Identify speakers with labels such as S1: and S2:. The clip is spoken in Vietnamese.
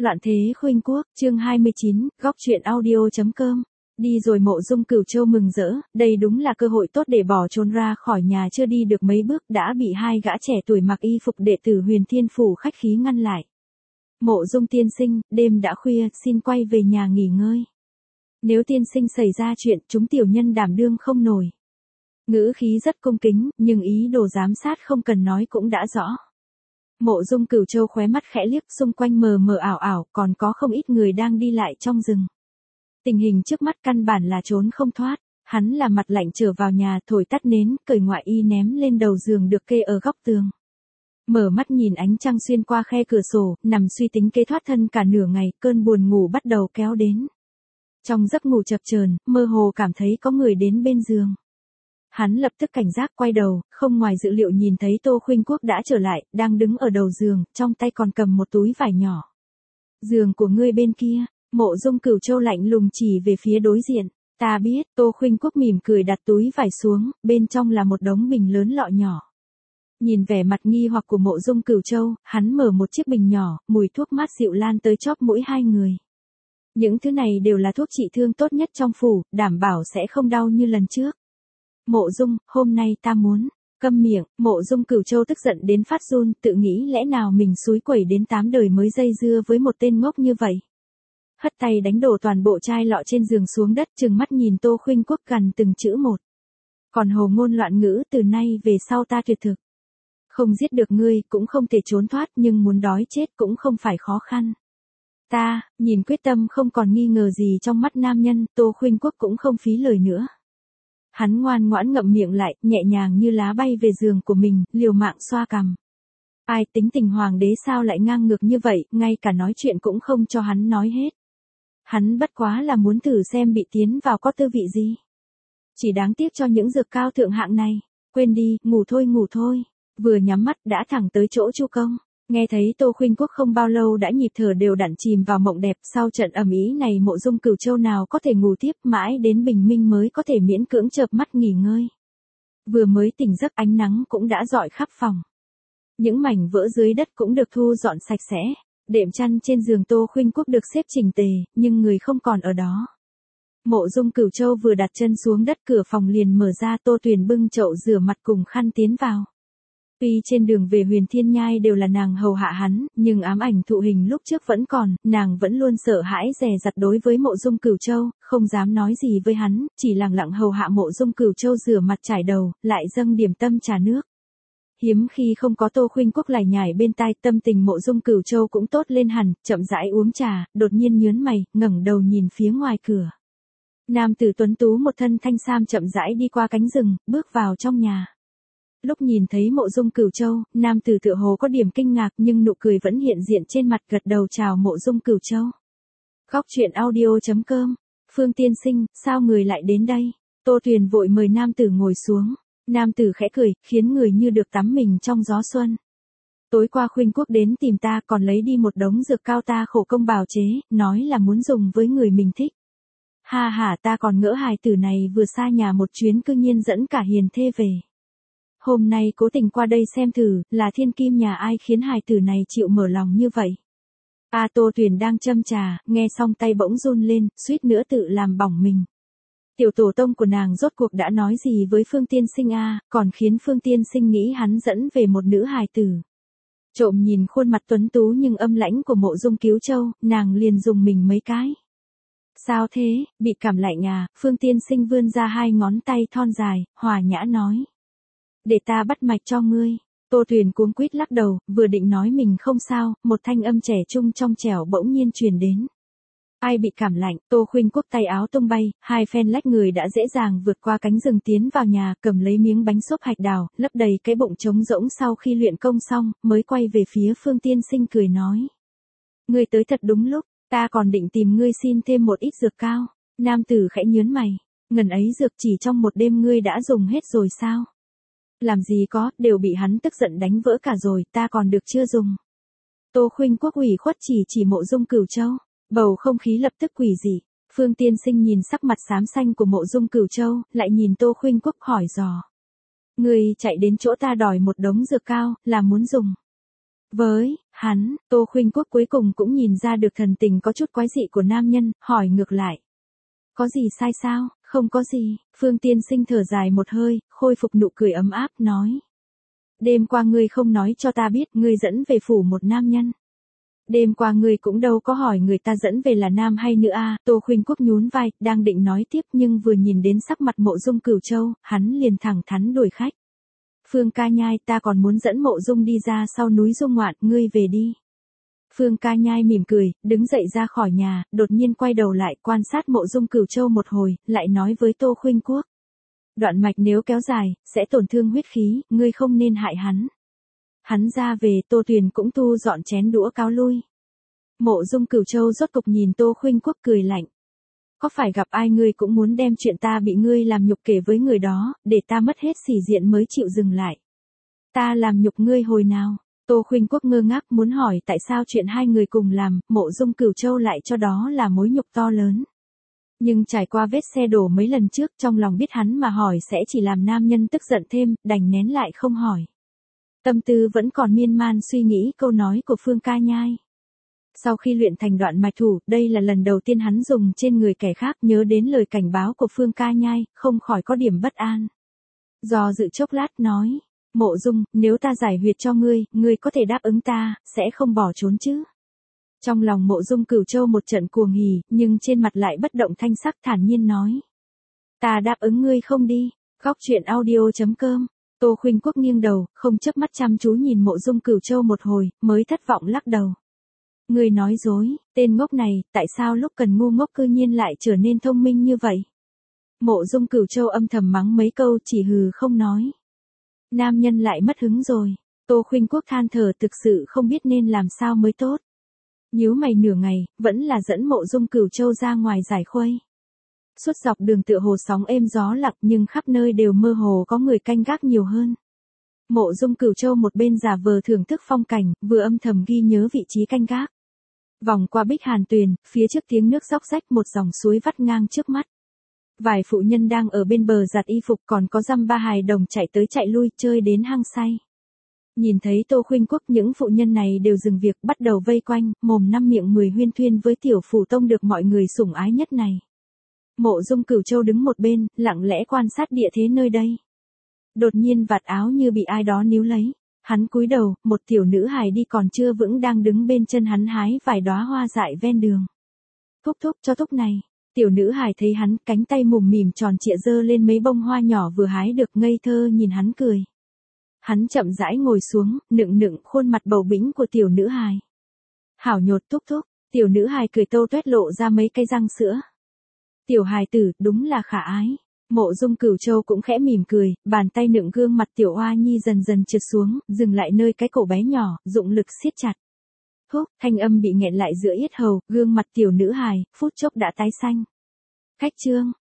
S1: Loạn thế khuynh quốc, chương 29, góc truyện audio.com. Đi rồi Mộ Dung Cửu Châu mừng rỡ, đây đúng là cơ hội tốt để bỏ trốn ra khỏi nhà, chưa đi được mấy bước đã bị hai gã trẻ tuổi mặc y phục đệ tử Huyền Thiên Phủ khách khí ngăn lại. Mộ Dung tiên sinh, đêm đã khuya, xin quay về nhà nghỉ ngơi. Nếu tiên sinh xảy ra chuyện, chúng tiểu nhân đảm đương không nổi. Ngữ khí rất cung kính, nhưng ý đồ giám sát không cần nói cũng đã rõ. Mộ Dung Cửu Châu khóe mắt khẽ liếc, xung quanh mờ mờ ảo ảo, còn có không ít người đang đi lại trong rừng. Tình hình trước mắt căn bản là trốn không thoát, hắn là mặt lạnh trở vào nhà, thổi tắt nến, cởi ngoại y ném lên đầu giường được kê ở góc tường. Mở mắt nhìn ánh trăng xuyên qua khe cửa sổ, nằm suy tính kế thoát thân cả nửa ngày, cơn buồn ngủ bắt đầu kéo đến. Trong giấc ngủ chập chờn, mơ hồ cảm thấy có người đến bên giường. Hắn lập tức cảnh giác quay đầu, không ngoài dự liệu nhìn thấy Tô Khuynh Quốc đã trở lại, đang đứng ở đầu giường, trong tay còn cầm một túi vải nhỏ. Giường của ngươi bên kia, Mộ Dung Cửu Châu lạnh lùng chỉ về phía đối diện. Ta biết, Tô Khuynh Quốc mỉm cười đặt túi vải xuống, bên trong là một đống bình lớn lọ nhỏ. Nhìn vẻ mặt nghi hoặc của Mộ Dung Cửu Châu, hắn mở một chiếc bình nhỏ, mùi thuốc mát dịu lan tới chóp mũi hai người. Những thứ này đều là thuốc trị thương tốt nhất trong phủ, đảm bảo sẽ không đau như lần trước. Mộ Dung, hôm nay ta muốn. Câm miệng, Mộ Dung Cửu Châu tức giận đến phát run, tự nghĩ lẽ nào mình xúi quẩy đến 8 đời mới dây dưa với một tên ngốc như vậy. Hất tay đánh đổ toàn bộ chai lọ trên giường xuống đất, trừng mắt nhìn Tô Khuynh Quốc gằn từng chữ một. Còn hồ ngôn loạn ngữ, từ nay về sau ta tuyệt thực. Không giết được ngươi, cũng không thể trốn thoát, nhưng muốn đói chết cũng không phải khó khăn. Ta, nhìn quyết tâm không còn nghi ngờ gì trong mắt nam nhân, Tô Khuynh Quốc cũng không phí lời nữa. Hắn ngoan ngoãn ngậm miệng lại, nhẹ nhàng như lá bay về giường của mình, liều mạng xoa cằm. Ai tính tình hoàng đế sao lại ngang ngược như vậy, ngay cả nói chuyện cũng không cho hắn nói hết. Hắn bất quá là muốn thử xem bị tiến vào có tư vị gì. Chỉ đáng tiếc cho những dược cao thượng hạng này. Quên đi, ngủ thôi. Vừa nhắm mắt đã thẳng tới chỗ Chu Công. Nghe thấy Tô Khuynh Quốc không bao lâu đã nhịp thở đều đặn chìm vào mộng đẹp, sau trận ầm ĩ này Mộ Dung Cửu Châu nào có thể ngủ tiếp, mãi đến bình minh mới có thể miễn cưỡng chợp mắt nghỉ ngơi. Vừa mới tỉnh giấc ánh nắng cũng đã rọi khắp phòng. Những mảnh vỡ dưới đất cũng được thu dọn sạch sẽ, đệm chăn trên giường Tô Khuynh Quốc được xếp chỉnh tề, nhưng người không còn ở đó. Mộ Dung Cửu Châu vừa đặt chân xuống đất, cửa phòng liền mở ra, Tô Tuyền bưng chậu rửa mặt cùng khăn tiến vào. Tuy trên đường về Huyền Thiên Nhai đều là nàng hầu hạ hắn, nhưng ám ảnh thụ hình lúc trước vẫn còn, nàng vẫn luôn sợ hãi dè dặt đối với Mộ Dung Cửu Châu, không dám nói gì với hắn, chỉ lặng lặng hầu hạ Mộ Dung Cửu Châu rửa mặt trải đầu, lại dâng điểm tâm trà nước. Hiếm khi không có Tô Khuynh Quốc lải nhải bên tai, tâm tình Mộ Dung Cửu Châu cũng tốt lên hẳn, chậm rãi uống trà, đột nhiên nhướng mày, ngẩng đầu nhìn phía ngoài cửa. Nam tử tuấn tú một thân thanh sam chậm rãi đi qua cánh rừng, bước vào trong nhà. Lúc nhìn thấy Mộ Dung Cửu Châu, nam tử tựa hồ có điểm kinh ngạc nhưng nụ cười vẫn hiện diện trên mặt, gật đầu chào Mộ Dung Cửu Châu. Góc truyện audio.com. Phương tiên sinh, sao người lại đến đây? Tô Tuyền vội mời nam tử ngồi xuống. Nam tử khẽ cười, khiến người như được tắm mình trong gió xuân. Tối qua Khuynh Quốc đến tìm ta, còn lấy đi một đống dược cao ta khổ công bào chế, nói là muốn dùng với người mình thích. Ha ha, ta còn ngỡ hài tử này vừa xa nhà một chuyến cư nhiên dẫn cả hiền thê về. Hôm nay cố tình qua đây xem thử, là thiên kim nhà ai khiến hài tử này chịu mở lòng như vậy. Tô Tuyền đang châm trà, nghe xong tay bỗng run lên, suýt nữa tự làm bỏng mình. Tiểu tổ tông của nàng rốt cuộc đã nói gì với Phương tiên sinh còn khiến Phương tiên sinh nghĩ hắn dẫn về một nữ hài tử. Trộm nhìn khuôn mặt tuấn tú nhưng âm lãnh của Mộ Dung Cửu Châu, nàng liền dùng mình mấy cái. Sao thế, bị cảm lạnh Phương tiên sinh vươn ra hai ngón tay thon dài, hòa nhã nói. Để ta bắt mạch cho ngươi. Tô Tuyền cuống quýt lắc đầu, vừa định nói mình không sao, một thanh âm trẻ trung trong trẻo bỗng nhiên truyền đến. Ai bị cảm lạnh? Tô Khuynh Quốc tay áo tung bay, hai phen lách người đã dễ dàng vượt qua cánh rừng tiến vào nhà, cầm lấy miếng bánh xốp hạch đào, lấp đầy cái bụng trống rỗng sau khi luyện công xong, mới quay về phía Phương tiên sinh cười nói. Ngươi tới thật đúng lúc, ta còn định tìm ngươi xin thêm một ít dược cao. Nam tử khẽ nhướng mày, ngần ấy dược chỉ trong một đêm ngươi đã dùng hết rồi sao? Làm gì có, đều bị hắn tức giận đánh vỡ cả rồi, ta còn được chưa dùng. Tô Khuynh Quốc ủy khuất chỉ Mộ Dung Cửu Châu. Bầu không khí lập tức quỷ dị. Phương tiên sinh nhìn sắc mặt xám xanh của Mộ Dung Cửu Châu, lại nhìn Tô Khuynh Quốc hỏi dò. Ngươi chạy đến chỗ ta đòi một đống dược cao, là muốn dùng với Tô Khuynh Quốc cuối cùng cũng nhìn ra được thần tình có chút quái dị của nam nhân, hỏi ngược lại. Có gì sai sao? Không có gì, Phương tiên sinh thở dài một hơi, khôi phục nụ cười ấm áp, nói. Đêm qua ngươi không nói cho ta biết ngươi dẫn về phủ một nam nhân. Đêm qua ngươi cũng đâu có hỏi người ta dẫn về là nam hay nữ a. Tô Khuynh Quốc nhún vai, đang định nói tiếp nhưng vừa nhìn đến sắc mặt Mộ Dung Cửu Châu, hắn liền thẳng thắn đuổi khách. Phương ca nhai, ta còn muốn dẫn Mộ Dung đi ra sau núi dung ngoạn, ngươi về đi. Phương ca nhai mỉm cười, đứng dậy ra khỏi nhà, đột nhiên quay đầu lại quan sát Mộ Dung Cửu Châu một hồi, lại nói với Tô Khuynh Quốc. Đoạn mạch nếu kéo dài, sẽ tổn thương huyết khí, ngươi không nên hại hắn. Hắn ra về, Tô Tuyền cũng thu dọn chén đũa cáo lui. Mộ Dung Cửu Châu rốt cục nhìn Tô Khuynh Quốc cười lạnh. Có phải gặp ai ngươi cũng muốn đem chuyện ta bị ngươi làm nhục kể với người đó, để ta mất hết sĩ diện mới chịu dừng lại. Ta làm nhục ngươi hồi nào? Tô Khuynh Quốc ngơ ngác muốn hỏi tại sao chuyện hai người cùng làm, Mộ Dung Cửu Châu lại cho đó là mối nhục to lớn. Nhưng trải qua vết xe đổ mấy lần trước, trong lòng biết hắn mà hỏi sẽ chỉ làm nam nhân tức giận thêm, đành nén lại không hỏi. Tâm tư vẫn còn miên man suy nghĩ câu nói của Phương ca nhai. Sau khi luyện thành đoạn mạch thủ, đây là lần đầu tiên hắn dùng trên người kẻ khác, nhớ đến lời cảnh báo của Phương ca nhai, không khỏi có điểm bất an. Do dự chốc lát nói, Mộ Dung, nếu ta giải huyệt cho ngươi có thể đáp ứng ta, sẽ không bỏ trốn chứ? Trong lòng Mộ Dung Cửu Châu một trận cuồng hỉ, nhưng trên mặt lại bất động thanh sắc, thản nhiên nói. Ta đáp ứng ngươi không đi. Góc truyện audio.com. Tô Khuynh Quốc nghiêng đầu, không chớp mắt chăm chú nhìn Mộ Dung Cửu Châu một hồi, mới thất vọng lắc đầu. Ngươi nói dối, tên ngốc này, tại sao lúc cần ngu ngốc cư nhiên lại trở nên thông minh như vậy? Mộ Dung Cửu Châu âm thầm mắng mấy câu, chỉ hừ không nói. Nam nhân lại mất hứng rồi. Tô Khuynh Quốc than thở, thực sự không biết nên làm sao mới tốt. Nhíu mày nửa ngày, vẫn là dẫn Mộ Dung Cửu Châu ra ngoài giải khuây. Suốt dọc đường tựa hồ sóng êm gió lặng, nhưng khắp nơi đều mơ hồ có người canh gác nhiều hơn. Mộ Dung Cửu Châu một bên giả vờ thưởng thức phong cảnh, vừa âm thầm ghi nhớ vị trí canh gác. Vòng qua Bích Hàn Tuyền, phía trước tiếng nước róc rách, một dòng suối vắt ngang trước mắt. Vài phụ nhân đang ở bên bờ giặt y phục, còn có dăm ba hài đồng chạy tới chạy lui, chơi đến hăng say. Nhìn thấy Tô Khuynh Quốc, những phụ nhân này đều dừng việc, bắt đầu vây quanh, mồm năm miệng mười huyên thuyên với tiểu phủ tông được mọi người sủng ái nhất này. Mộ Dung Cửu Châu đứng một bên, lặng lẽ quan sát địa thế nơi đây. Đột nhiên vạt áo như bị ai đó níu lấy. Hắn cúi đầu, một tiểu nữ hài đi còn chưa vững đang đứng bên chân hắn hái vài đóa hoa dại ven đường. Thúc thúc cho thúc này. Tiểu nữ hài thấy hắn, cánh tay mùm mỉm tròn trịa giơ lên mấy bông hoa nhỏ vừa hái được, ngây thơ nhìn hắn cười. Hắn chậm rãi ngồi xuống, nựng khuôn mặt bầu bĩnh của tiểu nữ hài. Hảo nhột thúc thúc, tiểu nữ hài cười tâu tuét lộ ra mấy cây răng sữa. Tiểu hài tử, đúng là khả ái. Mộ Dung Cửu Châu cũng khẽ mỉm cười, bàn tay nựng gương mặt tiểu oa nhi dần dần trượt xuống, dừng lại nơi cái cổ bé nhỏ, dụng lực siết chặt. Húc, thanh âm bị nghẹn lại giữa yết hầu, gương mặt tiểu nữ hài, phút chốc đã tái xanh. Khách trương,